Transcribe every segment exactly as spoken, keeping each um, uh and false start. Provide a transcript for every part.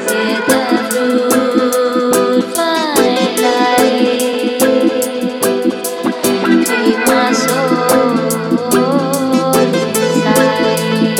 Get the fruit, find life. Feed my soul inside.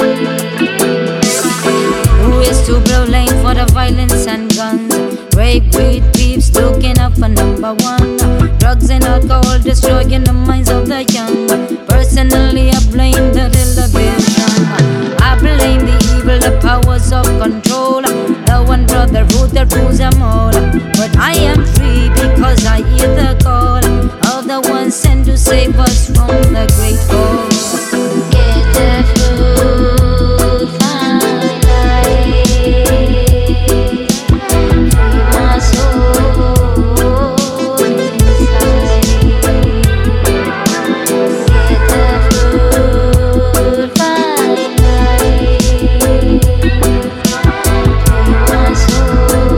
Who is to blame for the violence and guns? Rape, greed, thieves looking up for number one. Drugs and alcohol destroying the minds of the young. Personally, I blame the television. I blame the evil, the powers of control. The one brotherhood that rules them all. But I am free because I hear the call of the one sent to save us from the great fall. Get the fruit, find life. Free my soul inside. Get the fruit, find life. Free my soul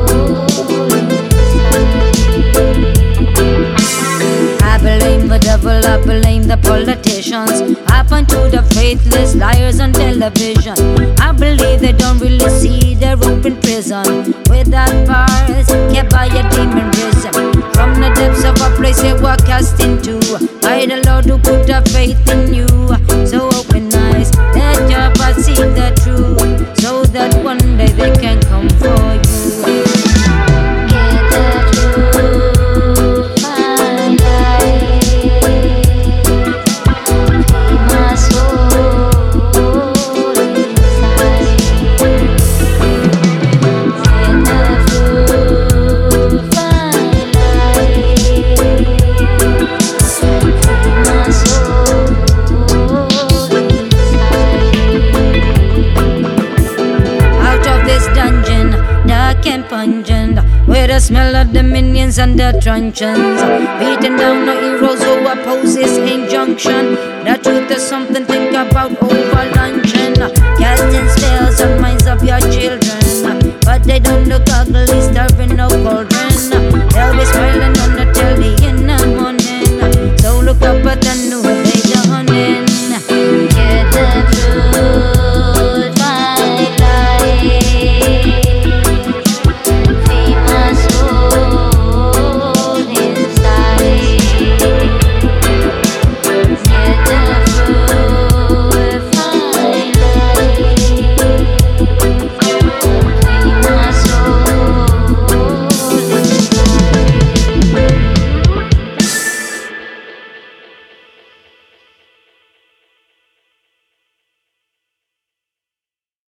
inside. I blame the devil, I blame the politicians. I point to the faithless liars on television. I believe they don't really see they're open prison without bars, kept by a demon risen. From the depths of a place they were cast into by the Lord who put a faith in you. So open eyes, let your path see the truth, so that one day they can come for you. Get the truth, find life. Feed my soul inside. Get the truth, find life. Feed my soul inside. Out of this dungeon, dark and pungent, where the smell of the minions and the truncheons, beating down the heroes who oppose this injunction. The truth is something think about over luncheon. Casting spells on minds of your children, but they don't look ugly